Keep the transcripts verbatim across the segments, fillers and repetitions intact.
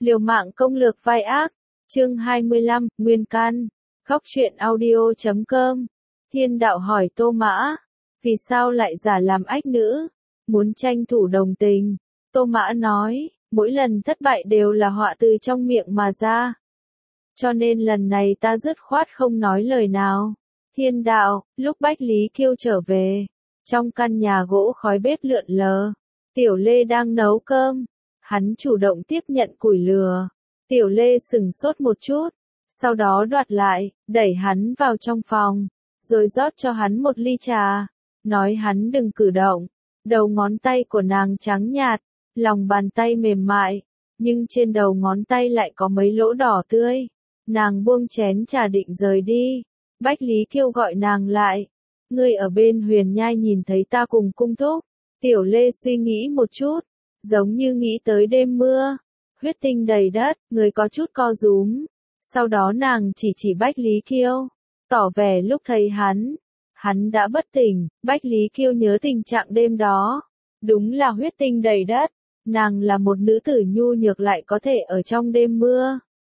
Liều mạng công lược vai ác, chương hai mươi lăm, Nguyên căn. Góc truyện audio chấm com. Thiên đạo hỏi Tô Mã, vì sao lại giả làm ách nữ, muốn tranh thủ đồng tình. Tô Mã nói, mỗi lần thất bại đều là họa từ trong miệng mà ra. Cho nên lần này ta dứt khoát không nói lời nào. Thiên đạo, lúc Bách Lý Kiêu trở về, trong căn nhà gỗ khói bếp lượn lờ, Tiểu Lê đang nấu cơm. Hắn chủ động tiếp nhận củi lửa. Tiểu Lê sửng sốt một chút, sau đó đoạt lại, đẩy hắn vào trong phòng, rồi rót cho hắn một ly trà, nói hắn đừng cử động. Đầu ngón tay của nàng trắng nhạt, lòng bàn tay mềm mại, nhưng trên đầu ngón tay lại có mấy lỗ đỏ tươi. Nàng buông chén trà định rời đi. Bách Lý Kiêu gọi nàng lại. Ngươi ở bên Huyền Nhai nhìn thấy ta cùng cung thúc. Tiểu Lê suy nghĩ một chút, giống như nghĩ tới đêm mưa, huyết tinh đầy đất, người có chút co rúm. Sau đó nàng chỉ chỉ Bách Lý Kiêu, tỏ vẻ lúc thấy hắn, hắn đã bất tỉnh. Bách Lý Kiêu nhớ tình trạng đêm đó, đúng là huyết tinh đầy đất. Nàng là một nữ tử nhu nhược lại có thể ở trong đêm mưa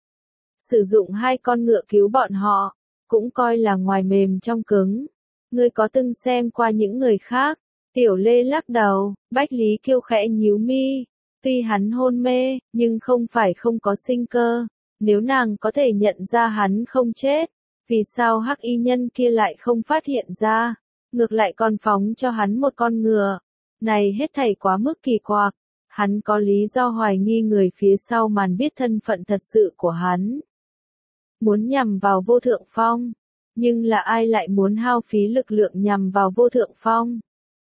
sử dụng hai con ngựa cứu bọn họ, cũng coi là ngoài mềm trong cứng. Ngươi có từng xem qua những người khác? Tiểu Lê lắc đầu. Bách Lý Kiêu khẽ nhíu mi. Tuy hắn hôn mê, nhưng không phải không có sinh cơ. Nếu nàng có thể nhận ra hắn không chết, vì sao hắc y nhân kia lại không phát hiện ra, ngược lại còn phóng cho hắn một con ngựa? Này hết thảy quá mức kỳ quặc. Hắn có lý do hoài nghi người phía sau màn biết thân phận thật sự của hắn, muốn nhằm vào Vô Thượng Phong. Nhưng là ai lại muốn hao phí lực lượng nhằm vào Vô Thượng Phong?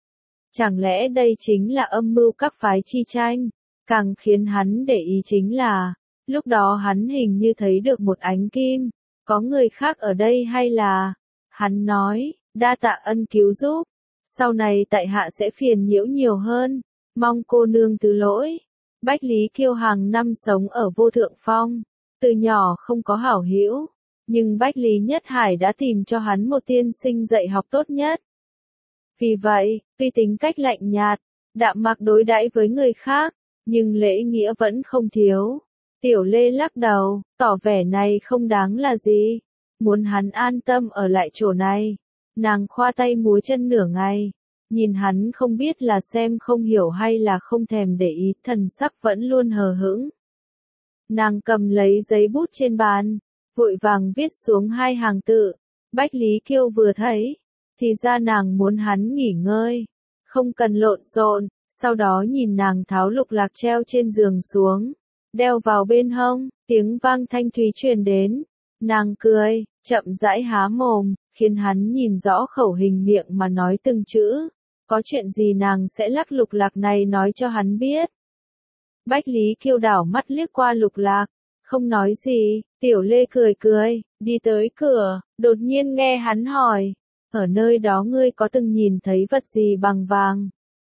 Chẳng lẽ đây chính là âm mưu các phái chi tranh? Càng khiến hắn để ý chính là, lúc đó hắn hình như thấy được một ánh kim. Có người khác ở đây hay là? Hắn nói, đa tạ ân cứu giúp. Sau này tại hạ sẽ phiền nhiễu nhiều hơn. Mong cô nương thứ lỗi. Bách Lý Kiêu hàng năm sống ở Vô Thượng Phong. Từ nhỏ không có hảo hữu. Nhưng Bách Lý Nhất Hải đã tìm cho hắn một tiên sinh dạy học tốt nhất. Vì vậy, tuy tính cách lạnh nhạt, đạm mạc đối đãi với người khác, nhưng lễ nghĩa vẫn không thiếu. Tiểu Lê lắc đầu, tỏ vẻ này không đáng là gì. Muốn hắn an tâm ở lại chỗ này. Nàng khoa tay múa chân nửa ngày. Nhìn hắn không biết là xem không hiểu hay là không thèm để ý, thần sắc vẫn luôn hờ hững. Nàng cầm lấy giấy bút trên bàn, vội vàng viết xuống hai hàng tự. Bách Lý Kiêu vừa thấy, thì ra nàng muốn hắn nghỉ ngơi, không cần lộn xộn. Sau đó nhìn nàng tháo lục lạc treo trên giường xuống, đeo vào bên hông, tiếng vang thanh thúy truyền đến. Nàng cười, chậm rãi há mồm, khiến hắn nhìn rõ khẩu hình miệng mà nói từng chữ. Có chuyện gì nàng sẽ lắc lục lạc này nói cho hắn biết. Bách Lý Kiêu đảo mắt liếc qua lục lạc, không nói gì. Tiểu Lê cười cười, đi tới cửa, đột nhiên nghe hắn hỏi, ở nơi đó ngươi có từng nhìn thấy vật gì bằng vàng?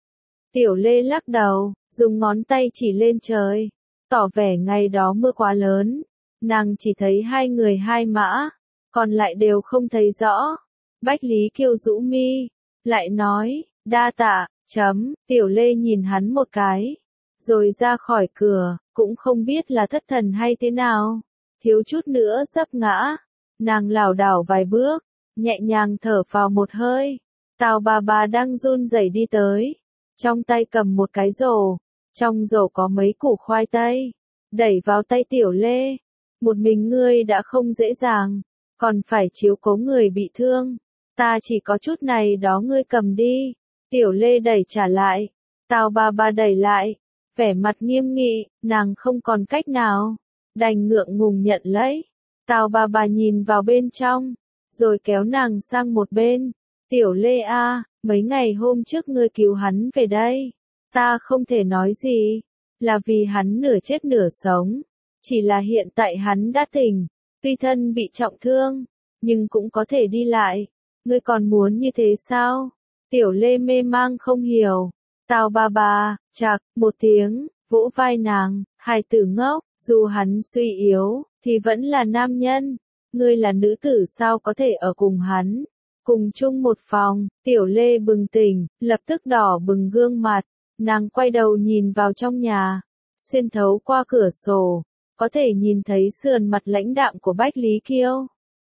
Tiểu Lê lắc đầu, dùng ngón tay chỉ lên trời, tỏ vẻ ngày đó mưa quá lớn, nàng chỉ thấy hai người hai mã, còn lại đều không thấy rõ. Bách Lý Kiêu rũ mi, lại nói, đa tạ, chấm. Tiểu Lê nhìn hắn một cái, rồi ra khỏi cửa, cũng không biết là thất thần hay thế nào, thiếu chút nữa sắp ngã. Nàng lảo đảo vài bước, nhẹ nhàng thở vào một hơi. Tào bà bà đang run rẩy đi tới, trong tay cầm một cái rổ, trong rổ có mấy củ khoai tây, đẩy vào tay Tiểu Lê. Một mình ngươi đã không dễ dàng, còn phải chiếu cố người bị thương, ta chỉ có chút này đó ngươi cầm đi. Tiểu Lê đẩy trả lại, Tào bà bà đẩy lại, vẻ mặt nghiêm nghị. Nàng không còn cách nào, đành ngượng ngùng nhận lấy. Tào bà bà nhìn vào bên trong, rồi kéo nàng sang một bên. Tiểu Lê a, mấy ngày hôm trước ngươi cứu hắn về đây, ta không thể nói gì, là vì hắn nửa chết nửa sống. Chỉ là hiện tại hắn đã tỉnh, tuy thân bị trọng thương, nhưng cũng có thể đi lại. Ngươi còn muốn như thế sao? Tiểu Lê mê mang không hiểu. Tào bà bà, chạc, một tiếng, vỗ vai nàng, hài tử ngốc, dù hắn suy yếu, thì vẫn là nam nhân. Ngươi là nữ tử sao có thể ở cùng hắn, cùng chung một phòng? Tiểu Lê bừng tỉnh, lập tức đỏ bừng gương mặt, nàng quay đầu nhìn vào trong nhà, xuyên thấu qua cửa sổ, có thể nhìn thấy sườn mặt lãnh đạm của Bách Lý Kiêu.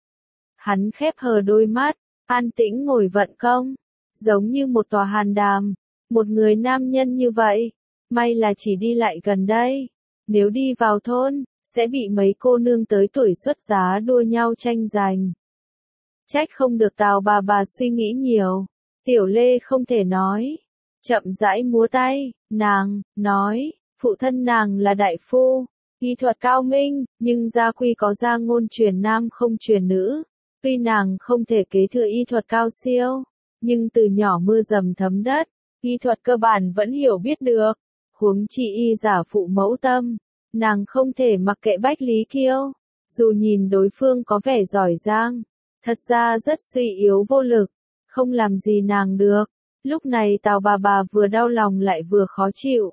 Hắn khép hờ đôi mắt, an tĩnh ngồi vận công, giống như một tòa hàn đàm. Một người nam nhân như vậy, may là chỉ đi lại gần đây. Nếu đi vào thôn, sẽ bị mấy cô nương tới tuổi xuất giá đua nhau tranh giành. Trách không được Tào bà bà suy nghĩ nhiều. Tiểu Lê không thể nói. Chậm rãi múa tay, nàng, nói, phụ thân nàng là đại phu, y thuật cao minh, nhưng gia quy có gia ngôn truyền nam không truyền nữ. Tuy nàng không thể kế thừa y thuật cao siêu, nhưng từ nhỏ mưa dầm thấm đất, y thuật cơ bản vẫn hiểu biết được. Huống chi y giả phụ mẫu tâm, nàng không thể mặc kệ Bách Lý Kiêu. Dù nhìn đối phương có vẻ giỏi giang, thật ra rất suy yếu vô lực, không làm gì nàng được. Lúc này Tào bà bà vừa đau lòng lại vừa khó chịu.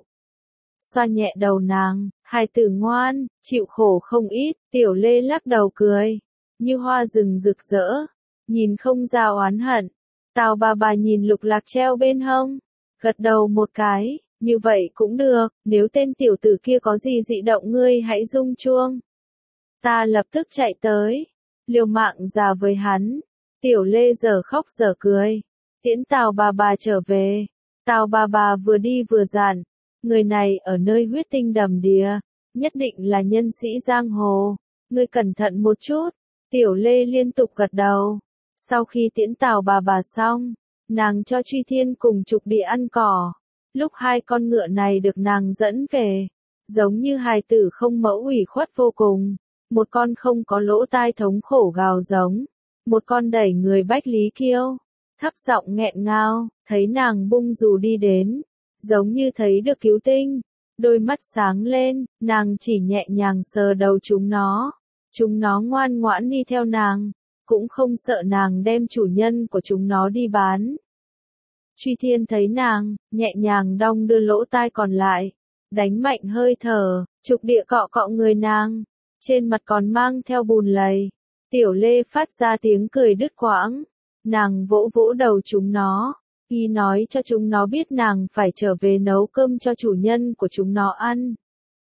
Xoa nhẹ đầu nàng, hài tử ngoan, chịu khổ không ít. Tiểu Lê lắc đầu cười, như hoa rừng rực rỡ, nhìn không ra oán hận. Tào bà bà nhìn lục lạc treo bên hông, gật đầu một cái, như vậy cũng được, nếu tên tiểu tử kia có gì dị động ngươi hãy rung chuông. Ta lập tức chạy tới, liều mạng già với hắn. Tiểu Lê giờ khóc giờ cười, tiễn Tào bà bà trở về. Tào bà bà vừa đi vừa dặn, người này ở nơi huyết tinh đầm đìa, nhất định là nhân sĩ giang hồ, ngươi cẩn thận một chút. Tiểu Lê liên tục gật đầu. Sau khi tiễn Tào bà bà xong, nàng cho Truy Thiên cùng Trục Địa ăn cỏ. Lúc hai con ngựa này được nàng dẫn về, giống như hài tử không mẫu ủy khuất vô cùng. Một con không có lỗ tai thống khổ gào giống, một con đẩy người Bách Lý Kiêu, thấp giọng nghẹn ngào. Thấy nàng bung dù đi đến, giống như thấy được cứu tinh, đôi mắt sáng lên, nàng chỉ nhẹ nhàng sờ đầu chúng nó. Chúng nó ngoan ngoãn đi theo nàng, cũng không sợ nàng đem chủ nhân của chúng nó đi bán. Truy Thiên thấy nàng, nhẹ nhàng đong đưa lỗ tai còn lại, đánh mạnh hơi thở. Trục Địa cọ cọ người nàng, trên mặt còn mang theo bùn lầy. Tiểu Lê phát ra tiếng cười đứt quãng, nàng vỗ vỗ đầu chúng nó, y nói cho chúng nó biết nàng phải trở về nấu cơm cho chủ nhân của chúng nó ăn.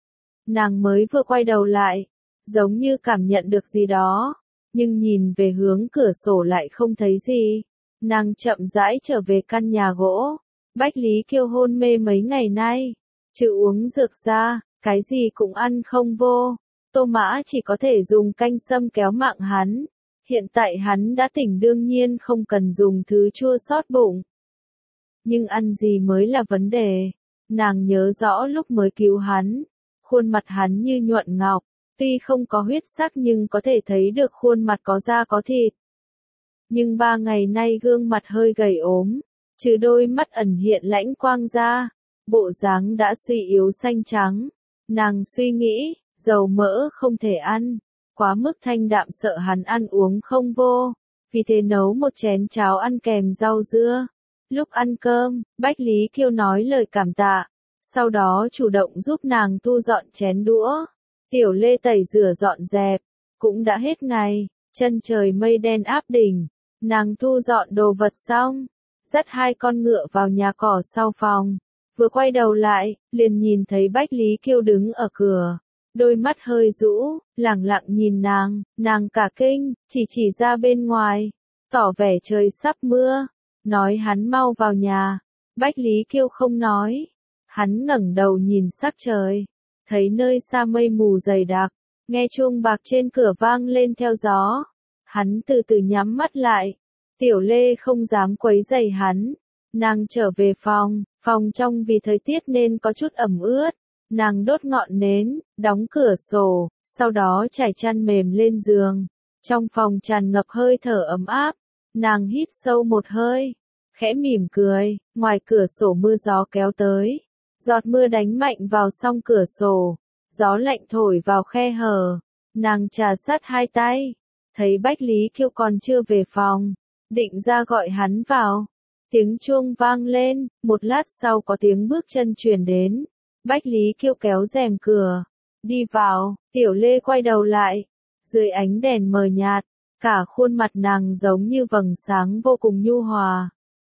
Nàng mới vừa quay đầu lại, giống như cảm nhận được gì đó, nhưng nhìn về hướng cửa sổ lại không thấy gì. Nàng chậm rãi trở về căn nhà gỗ. Bách Lý Kiêu hôn mê mấy ngày nay, trừ uống dược ra, cái gì cũng ăn không vô. Tô Mã chỉ có thể dùng canh sâm kéo mạng hắn. Hiện tại hắn đã tỉnh đương nhiên không cần dùng thứ chua xót bụng. Nhưng ăn gì mới là vấn đề. Nàng nhớ rõ lúc mới cứu hắn, khuôn mặt hắn như nhuận ngọc, tuy không có huyết sắc nhưng có thể thấy được khuôn mặt có da có thịt. Nhưng ba ngày nay gương mặt hơi gầy ốm, trừ đôi mắt ẩn hiện lãnh quang ra, bộ dáng đã suy yếu xanh trắng. Nàng suy nghĩ, dầu mỡ không thể ăn, quá mức thanh đạm sợ hắn ăn uống không vô, vì thế nấu một chén cháo ăn kèm rau dưa. Lúc ăn cơm, Bách Lý Kiêu nói lời cảm tạ, sau đó chủ động giúp nàng thu dọn chén đũa. Tiểu Lê tẩy rửa dọn dẹp, cũng đã hết ngày, chân trời mây đen áp đỉnh. Nàng thu dọn đồ vật xong, dắt hai con ngựa vào nhà cỏ sau phòng, vừa quay đầu lại, liền nhìn thấy Bách Lý Kiêu đứng ở cửa, đôi mắt hơi rũ, lẳng lặng nhìn nàng. Nàng cả kinh, chỉ chỉ ra bên ngoài, tỏ vẻ trời sắp mưa, nói hắn mau vào nhà. Bách Lý Kiêu không nói, hắn ngẩng đầu nhìn sắc trời, thấy nơi xa mây mù dày đặc, nghe chuông bạc trên cửa vang lên theo gió. Hắn từ từ nhắm mắt lại. Tiểu Lê không dám quấy rầy hắn. Nàng trở về phòng, phòng trong vì thời tiết nên có chút ẩm ướt. Nàng đốt ngọn nến, đóng cửa sổ, sau đó trải chăn mềm lên giường. Trong phòng tràn ngập hơi thở ấm áp. Nàng hít sâu một hơi, khẽ mỉm cười. Ngoài cửa sổ mưa gió kéo tới, giọt mưa đánh mạnh vào song cửa sổ, gió lạnh thổi vào khe hở. Nàng trà sát hai tay, thấy Bách Lý Kiêu còn chưa về phòng, định ra gọi hắn vào. Tiếng chuông vang lên, một lát sau có tiếng bước chân truyền đến. Bách Lý Kiêu kéo rèm cửa, đi vào. Tiểu Lê quay đầu lại, dưới ánh đèn mờ nhạt, cả khuôn mặt nàng giống như vầng sáng vô cùng nhu hòa.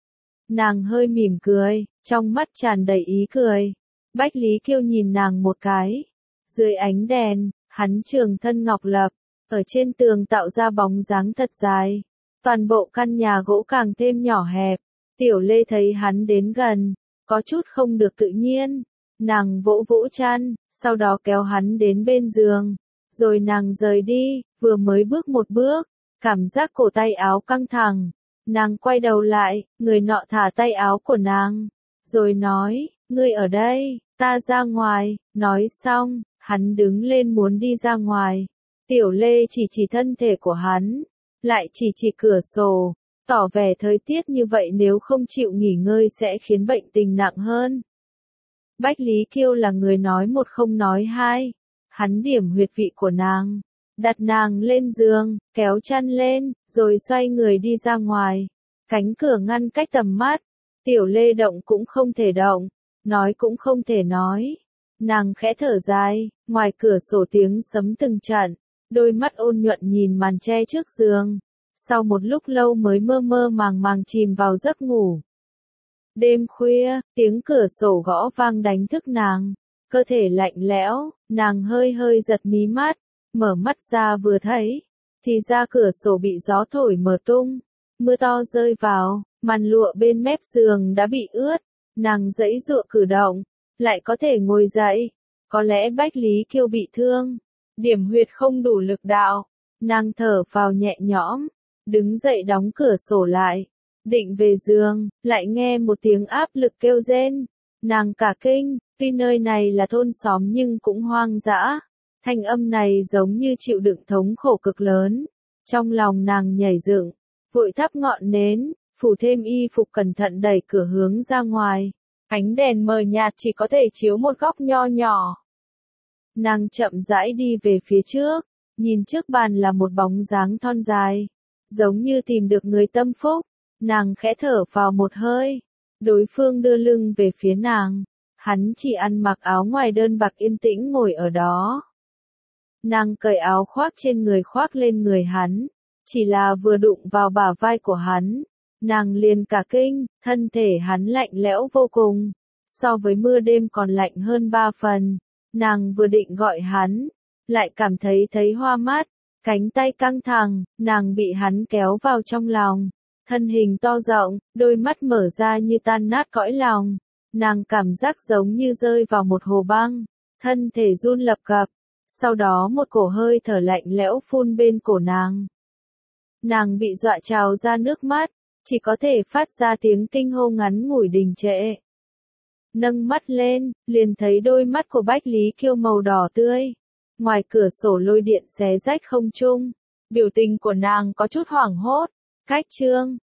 Nàng hơi mỉm cười, trong mắt tràn đầy ý cười. Bách Lý Kiêu nhìn nàng một cái. Dưới ánh đèn, Hắn trường thân ngọc lập, ở trên tường tạo ra bóng dáng thật dài. Toàn bộ căn nhà gỗ càng thêm nhỏ hẹp. Tiểu Lê thấy hắn đến gần, có chút không được tự nhiên. Nàng vỗ vỗ chăn, sau đó kéo hắn đến bên giường. Rồi nàng rời đi, vừa mới bước một bước, cảm giác cổ tay áo căng thẳng. Nàng quay đầu lại, người nọ thả tay áo của nàng. Rồi nói, ngươi ở đây, ta ra ngoài. Nói xong, hắn đứng lên muốn đi ra ngoài. Tiểu Lê chỉ chỉ thân thể của hắn, lại chỉ chỉ cửa sổ, tỏ vẻ thời tiết như vậy nếu không chịu nghỉ ngơi sẽ khiến bệnh tình nặng hơn. Bách Lý Kiêu là người nói một không nói hai. Hắn điểm huyệt vị của nàng, đặt nàng lên giường, kéo chăn lên, rồi xoay người đi ra ngoài. Cánh cửa ngăn cách tầm mắt. Tiểu Lê động cũng không thể động, nói cũng không thể nói. Nàng khẽ thở dài, ngoài cửa sổ tiếng sấm từng trận, đôi mắt ôn nhuận nhìn màn tre trước giường. Sau một lúc lâu mới mơ mơ màng màng chìm vào giấc ngủ. Đêm khuya, tiếng cửa sổ gõ vang đánh thức nàng. Cơ thể lạnh lẽo, nàng hơi hơi giật mí mắt, mở mắt ra vừa thấy, thì ra cửa sổ bị gió thổi mở tung, mưa to rơi vào, màn lụa bên mép giường đã bị ướt, nàng giãy giụa cử động, lại có thể ngồi dậy, có lẽ Bách Lý Kiêu bị thương, điểm huyệt không đủ lực đạo, nàng thở phào nhẹ nhõm, đứng dậy đóng cửa sổ lại, định về giường, lại nghe một tiếng áp lực kêu rên, nàng cả kinh. Tuy nơi này là thôn xóm nhưng cũng hoang dã, thanh âm này giống như chịu đựng thống khổ cực lớn. Trong lòng nàng nhảy dựng, vội thắp ngọn nến, phủ thêm y phục cẩn thận đẩy cửa hướng ra ngoài. Ánh đèn mờ nhạt chỉ có thể chiếu một góc nho nhỏ. Nàng chậm rãi đi về phía trước, nhìn trước bàn là một bóng dáng thon dài, giống như tìm được người tâm phúc. Nàng khẽ thở vào một hơi, đối phương đưa lưng về phía nàng. Hắn chỉ ăn mặc áo ngoài đơn bạc yên tĩnh ngồi ở đó. Nàng cởi áo khoác trên người khoác lên người hắn, chỉ là vừa đụng vào bả vai của hắn, nàng liền cả kinh, thân thể hắn lạnh lẽo vô cùng, so với mưa đêm còn lạnh hơn ba phần. Nàng vừa định gọi hắn, lại cảm thấy thấy hoa mắt, cánh tay căng thẳng, nàng bị hắn kéo vào trong lòng, thân hình to rộng, đôi mắt mở ra như tan nát cõi lòng. Nàng cảm giác giống như rơi vào một hồ băng, thân thể run lập cập, sau đó một cổ hơi thở lạnh lẽo phun bên cổ nàng. Nàng bị dọa trào ra nước mắt, chỉ có thể phát ra tiếng kinh hô ngắn ngủi đình trệ. Nâng mắt lên, liền thấy đôi mắt của Bách Lý Kiêu màu đỏ tươi. Ngoài cửa sổ lôi điện xé rách không trung, biểu tình của nàng có chút hoảng hốt. Cách chương